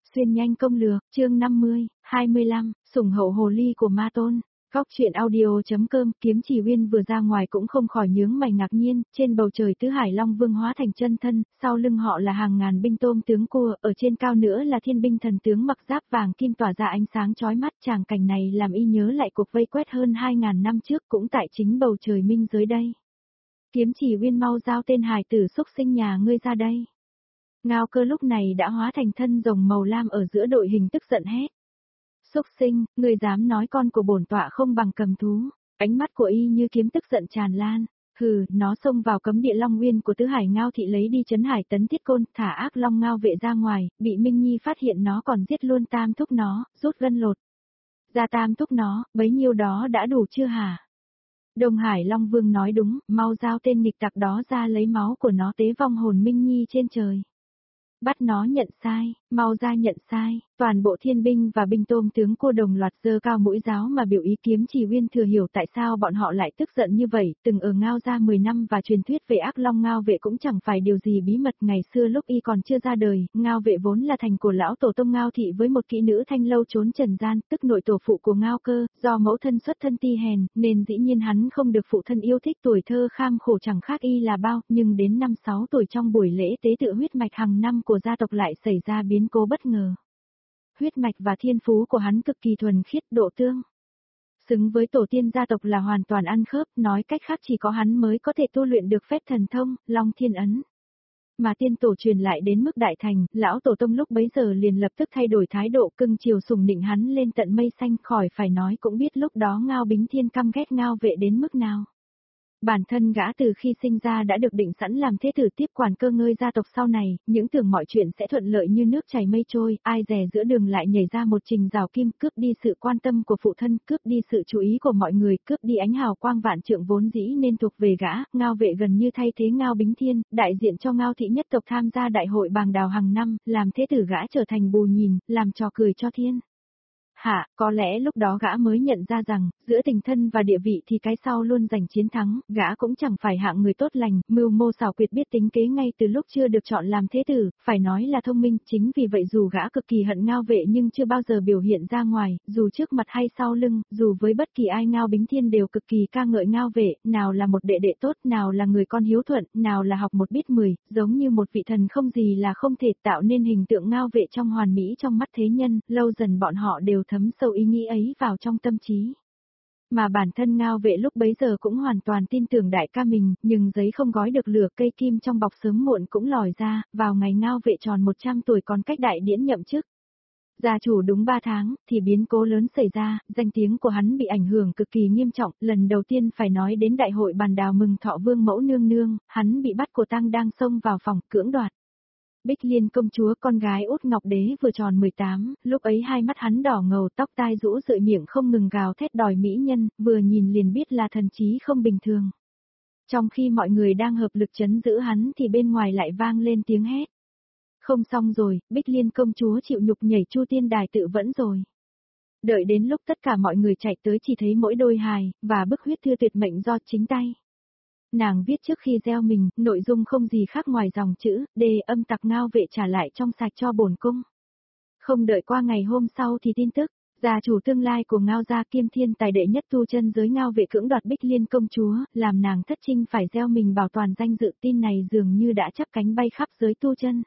Xuyên nhanh công lược, chương 50, 25, sủng hậu hồ ly của ma tôn. Góc chuyện audio.com. Kiếm Chỉ Uyên vừa ra ngoài cũng không khỏi nhướng mày ngạc nhiên, trên bầu trời tứ hải long vương hóa thành chân thân, sau lưng họ là hàng ngàn binh tôm tướng cua, ở trên cao nữa là thiên binh thần tướng mặc giáp vàng kim tỏa ra ánh sáng chói mắt. Tràng cảnh này làm y nhớ lại cuộc vây quét hơn 2000 năm trước cũng tại chính bầu trời minh giới đây. Kiếm Chỉ Uyên, mau giao tên hài tử xúc sinh nhà ngươi ra đây. Ngao Cơ lúc này đã hóa thành thân rồng màu lam ở giữa đội hình, tức giận hét. Xúc sinh, ngươi dám nói con của bổn tọa không bằng cầm thú. Ánh mắt của y như kiếm, tức giận tràn lan. Hừ, nó xông vào cấm địa Long Nguyên của tứ hải Ngao thị, lấy đi Trấn Hải Tấn Thiết Côn, thả ác long Ngao vệ ra ngoài, bị Minh Nhi phát hiện nó còn giết luôn tam thúc nó, rút gân lột ra tam thúc nó, bấy nhiêu đó đã đủ chưa hả? Đông Hải Long Vương nói đúng, mau giao tên nghịch tặc đó ra, lấy máu của nó tế vong hồn Minh Nhi trên trời. Bắt nó nhận sai, mau ra nhận sai. Toàn bộ thiên binh và binh tôm tướng cô đồng loạt giơ cao mũi giáo mà biểu ý. Kiếm Chỉ Uyên thừa hiểu tại sao bọn họ lại tức giận như vậy, từng ở Ngao gia 10 năm và truyền thuyết về ác long Ngao vệ cũng chẳng phải điều gì bí mật. Ngày xưa lúc y còn chưa ra đời, Ngao vệ vốn là thành của lão tổ tông Ngao thị với một kỹ nữ thanh lâu trốn trần gian, tức nội tổ phụ của Ngao Cơ, do mẫu thân xuất thân ti hèn, nên dĩ nhiên hắn không được phụ thân yêu thích. Tuổi thơ kham khổ chẳng khác y là bao, nhưng đến 5-6 tuổi trong buổi lễ tế tự huyết mạch hàng năm của gia tộc lại xảy ra biến cố bất ngờ. Huyết mạch và thiên phú của hắn cực kỳ thuần khiết, độ tương xứng với tổ tiên gia tộc là hoàn toàn ăn khớp, nói cách khác chỉ có hắn mới có thể tu luyện được phép thần thông, Long Thiên Ấn. Mà tiên tổ truyền lại đến mức đại thành, lão tổ tông lúc bấy giờ liền lập tức thay đổi thái độ, cưng chiều sủng nịnh hắn lên tận mây xanh, khỏi phải nói cũng biết lúc đó Ngao Bính Thiên căm ghét Ngao vệ đến mức nào. Bản thân gã từ khi sinh ra đã được định sẵn làm thế tử tiếp quản cơ ngơi gia tộc sau này, những tưởng mọi chuyện sẽ thuận lợi như nước chảy mây trôi, ai dè giữa đường lại nhảy ra một trình rào kim, cướp đi sự quan tâm của phụ thân, cướp đi sự chú ý của mọi người, cướp đi ánh hào quang vạn trượng vốn dĩ nên thuộc về gã. Ngao vệ gần như thay thế Ngao Bính Thiên, đại diện cho Ngao thị nhất tộc tham gia đại hội bàng đào hàng năm, làm thế tử gã trở thành bù nhìn, làm trò cười cho thiên hạ. Có lẽ lúc đó gã mới nhận ra rằng, giữa tình thân và địa vị thì cái sau luôn giành chiến thắng, gã cũng chẳng phải hạng người tốt lành, mưu mô xảo quyệt, biết tính kế ngay từ lúc chưa được chọn làm thế tử, phải nói là thông minh. Chính vì vậy dù gã cực kỳ hận Ngao vệ nhưng chưa bao giờ biểu hiện ra ngoài, dù trước mặt hay sau lưng, dù với bất kỳ ai Ngao Bính Thiên đều cực kỳ ca ngợi Ngao vệ, nào là một đệ đệ tốt, nào là người con hiếu thuận, nào là học một biết 10, giống như một vị thần không gì là không thể, tạo nên hình tượng Ngao vệ trong hoàn mỹ trong mắt thế nhân. Lâu dần bọn họ đều thấm sâu ý nghĩ ấy vào trong tâm trí. Mà bản thân Ngao vệ lúc bấy giờ cũng hoàn toàn tin tưởng đại ca mình, nhưng giấy không gói được lửa, cây kim trong bọc sớm muộn cũng lòi ra. Vào ngày Ngao vệ tròn 100 tuổi còn cách đại điển nhậm chức gia chủ đúng 3 tháng, thì biến cố lớn xảy ra, danh tiếng của hắn bị ảnh hưởng cực kỳ nghiêm trọng. Lần đầu tiên phải nói đến đại hội bàn đào mừng thọ vương mẫu nương nương, hắn bị bắt của tang đang xông vào phòng, cưỡng đoạt Bích Liên công chúa, con gái út Ngọc Đế vừa tròn 18, lúc ấy hai mắt hắn đỏ ngầu, tóc tai rũ rượi, miệng không ngừng gào thét đòi mỹ nhân, vừa nhìn liền biết là thần trí không bình thường. Trong khi mọi người đang hợp lực trấn giữ hắn thì bên ngoài lại vang lên tiếng hét. Không xong rồi, Bích Liên công chúa chịu nhục nhảy Chu Tiên đài tự vẫn rồi. Đợi đến lúc tất cả mọi người chạy tới chỉ thấy mỗi đôi hài, và bức huyết thư tuyệt mệnh do chính tay nàng viết trước khi gieo mình, nội dung không gì khác ngoài dòng chữ, đề âm tặc Ngao vệ trả lại trong sạch cho bổn cung. Không đợi qua ngày hôm sau thì tin tức, gia chủ tương lai của Ngao gia kiêm thiên tài đệ nhất tu chân giới Ngao vệ cưỡng đoạt Bích Liên công chúa, làm nàng thất trinh phải gieo mình bảo toàn danh dự. Tin này dường như đã chắp cánh bay khắp giới tu chân.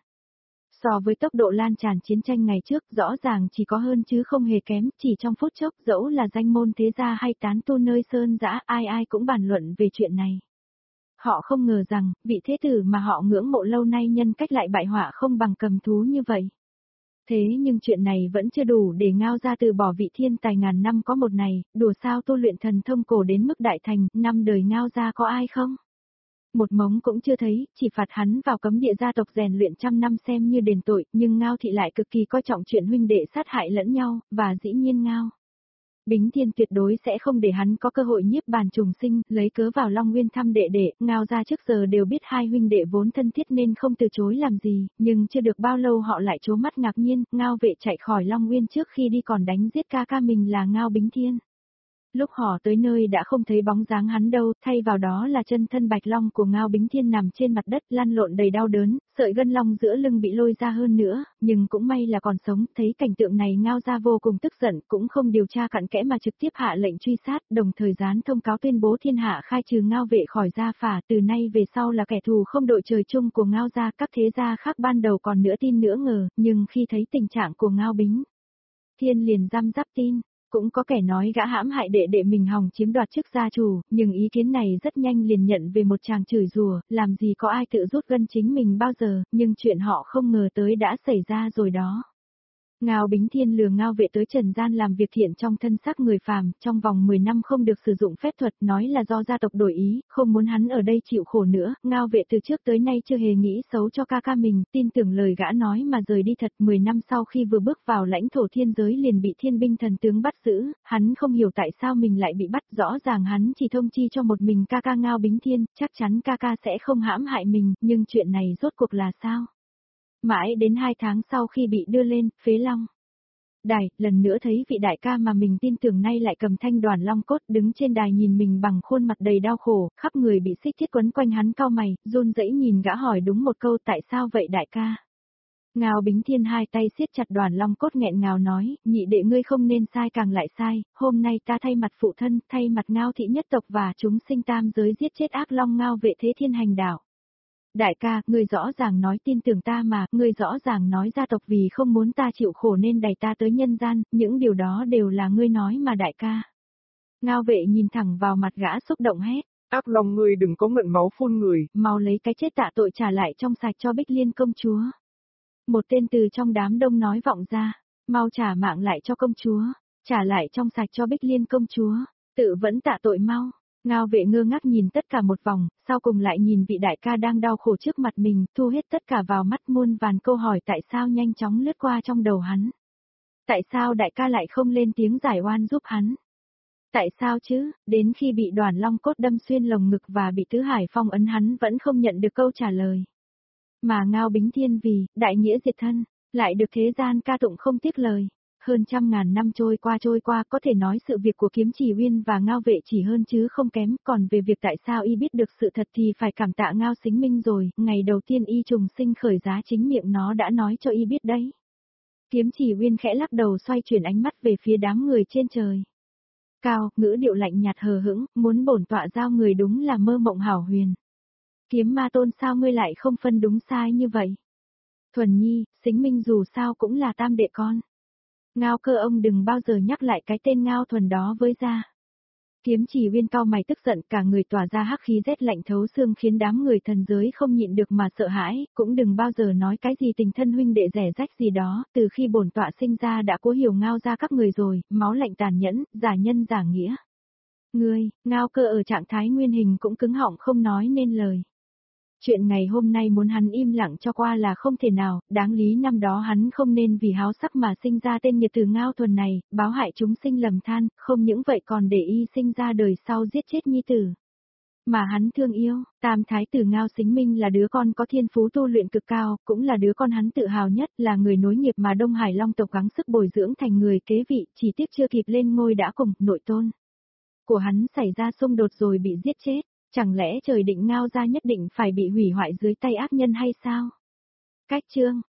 So với tốc độ lan tràn chiến tranh ngày trước, rõ ràng chỉ có hơn chứ không hề kém, chỉ trong phút chốc, dẫu là danh môn thế gia hay tán tu nơi sơn dã, ai ai cũng bàn luận về chuyện này. Họ không ngờ rằng, vị thế tử mà họ ngưỡng mộ lâu nay nhân cách lại bại họa không bằng cầm thú như vậy. Thế nhưng chuyện này vẫn chưa đủ để Ngao gia từ bỏ vị thiên tài ngàn năm có một này, đùa sao tu luyện thần thông cổ đến mức đại thành, năm đời Ngao gia có ai không? Một mống cũng chưa thấy, chỉ phạt hắn vào cấm địa gia tộc rèn luyện 100 năm xem như đền tội, nhưng Ngao thị lại cực kỳ coi trọng chuyện huynh đệ sát hại lẫn nhau, và dĩ nhiên Ngao Bính Thiên tuyệt đối sẽ không để hắn có cơ hội nhiếp bàn trùng sinh, lấy cớ vào Long Nguyên thăm đệ đệ. Ngao gia trước giờ đều biết hai huynh đệ vốn thân thiết nên không từ chối làm gì, nhưng chưa được bao lâu họ lại trố mắt ngạc nhiên, Ngao vệ chạy khỏi Long Nguyên trước khi đi còn đánh giết ca ca mình là Ngao Bính Thiên. Lúc họ tới nơi đã không thấy bóng dáng hắn đâu, thay vào đó là chân thân Bạch Long của Ngao Bính Thiên nằm trên mặt đất lăn lộn đầy đau đớn, sợi gân long giữa lưng bị lôi ra hơn nữa, nhưng cũng may là còn sống, thấy cảnh tượng này Ngao gia vô cùng tức giận, cũng không điều tra cặn kẽ mà trực tiếp hạ lệnh truy sát, đồng thời gián thông cáo tuyên bố thiên hạ khai trừ Ngao vệ khỏi gia phả, từ nay về sau là kẻ thù không đội trời chung của Ngao gia, các thế gia khác ban đầu còn nửa tin nửa ngờ, nhưng khi thấy tình trạng của Ngao Bính Thiên liền răm rắp tin. Cũng có kẻ nói gã hãm hại đệ đệ mình hòng chiếm đoạt chức gia chủ, nhưng ý kiến này rất nhanh liền nhận về một tràng chửi rủa, làm gì có ai tự rút gân chính mình bao giờ, nhưng chuyện họ không ngờ tới đã xảy ra rồi đó. Ngao Bính Thiên lừa Ngao vệ tới trần gian làm việc thiện trong thân xác người phàm, trong vòng 10 năm không được sử dụng phép thuật, nói là do gia tộc đổi ý, không muốn hắn ở đây chịu khổ nữa. Ngao vệ từ trước tới nay chưa hề nghĩ xấu cho ca ca mình, tin tưởng lời gã nói mà rời đi thật. 10 năm sau khi vừa bước vào lãnh thổ thiên giới liền bị thiên binh thần tướng bắt giữ, hắn không hiểu tại sao mình lại bị bắt, rõ ràng hắn chỉ thông chi cho một mình ca ca Ngao Bính Thiên, chắc chắn ca ca sẽ không hãm hại mình, nhưng chuyện này rốt cuộc là sao? Mãi đến 2 tháng sau khi bị đưa lên, phế long đài, lần nữa thấy vị đại ca mà mình tin tưởng nay lại cầm thanh đoàn long cốt đứng trên đài nhìn mình bằng khuôn mặt đầy đau khổ, khắp người bị xích thiết quấn quanh hắn cau mày, run rẩy nhìn gã hỏi đúng một câu tại sao vậy đại ca. Ngao Bính Thiên hai tay siết chặt đoàn long cốt nghẹn ngào nói, nhị đệ ngươi không nên sai càng lại sai, hôm nay ta thay mặt phụ thân, thay mặt Ngao thị nhất tộc và chúng sinh tam giới giết chết ác long Ngao vệ thế thiên hành đảo. Đại ca, ngươi rõ ràng nói tin tưởng ta mà, ngươi rõ ràng nói gia tộc vì không muốn ta chịu khổ nên đẩy ta tới nhân gian, những điều đó đều là ngươi nói mà đại ca. Ngao vệ nhìn thẳng vào mặt gã xúc động hét. Ác long ngươi đừng có ngận máu phun người. Mau lấy cái chết tạ tội trả lại trong sạch cho Bích Liên công chúa. Một tên từ trong đám đông nói vọng ra, mau trả mạng lại cho công chúa, trả lại trong sạch cho Bích Liên công chúa, tự vẫn tạ tội mau. Ngao vệ ngơ ngác nhìn tất cả một vòng, sau cùng lại nhìn vị đại ca đang đau khổ trước mặt mình, thu hết tất cả vào mắt muôn vàn câu hỏi tại sao nhanh chóng lướt qua trong đầu hắn. Tại sao đại ca lại không lên tiếng giải oan giúp hắn? Tại sao chứ, đến khi bị đoàn long cốt đâm xuyên lồng ngực và bị tứ hải phong ấn hắn vẫn không nhận được câu trả lời. Mà Ngao Bính Thiên vì, đại nghĩa diệt thân, lại được thế gian ca tụng không tiếc lời. Hơn 100.000 năm trôi qua có thể nói sự việc của Kiếm Chỉ Uyên và Ngao vệ chỉ hơn chứ không kém, còn về việc tại sao y biết được sự thật thì phải cảm tạ Ngao Sính Minh rồi, ngày đầu tiên y trùng sinh khởi giá chính miệng nó đã nói cho y biết đấy. Kiếm Chỉ Uyên khẽ lắc đầu xoay chuyển ánh mắt về phía đám người trên trời. Cao, ngữ điệu lạnh nhạt hờ hững, muốn bổn tọa giao người đúng là mơ mộng hảo huyền. Kiếm Ma Tôn sao ngươi lại không phân đúng sai như vậy? Thuần Nhi, Sính Minh dù sao cũng là tam đệ con. Ngao Cơ ông đừng bao giờ nhắc lại cái tên Ngao Thuần đó với gia. Kiếm Chỉ Uyên cau mày tức giận, cả người tỏa ra hắc khí rét lạnh thấu xương khiến đám người thần giới không nhịn được mà sợ hãi, cũng đừng bao giờ nói cái gì tình thân huynh đệ rẻ rách gì đó, từ khi bổn tọa sinh ra đã cố hiểu Ngao ra các người rồi, máu lạnh tàn nhẫn, giả nhân giả nghĩa. Ngươi, Ngao Cơ ở trạng thái nguyên hình cũng cứng họng không nói nên lời. Chuyện ngày hôm nay muốn hắn im lặng cho qua là không thể nào, đáng lý năm đó hắn không nên vì háo sắc mà sinh ra tên nghiệt tử Ngao Thuần này, báo hại chúng sinh lầm than, không những vậy còn để y sinh ra đời sau giết chết nhi tử. Mà hắn thương yêu, tam thái tử Ngao Sính Minh là đứa con có thiên phú tu luyện cực cao, cũng là đứa con hắn tự hào nhất, là người nối nghiệp mà Đông Hải Long tộc gắng sức bồi dưỡng thành người kế vị, chỉ tiếc chưa kịp lên ngôi đã cùng nội tôn của hắn xảy ra xung đột rồi bị giết chết. Chẳng lẽ trời định Ngao gia nhất định phải bị hủy hoại dưới tay ác nhân hay sao? Cách chương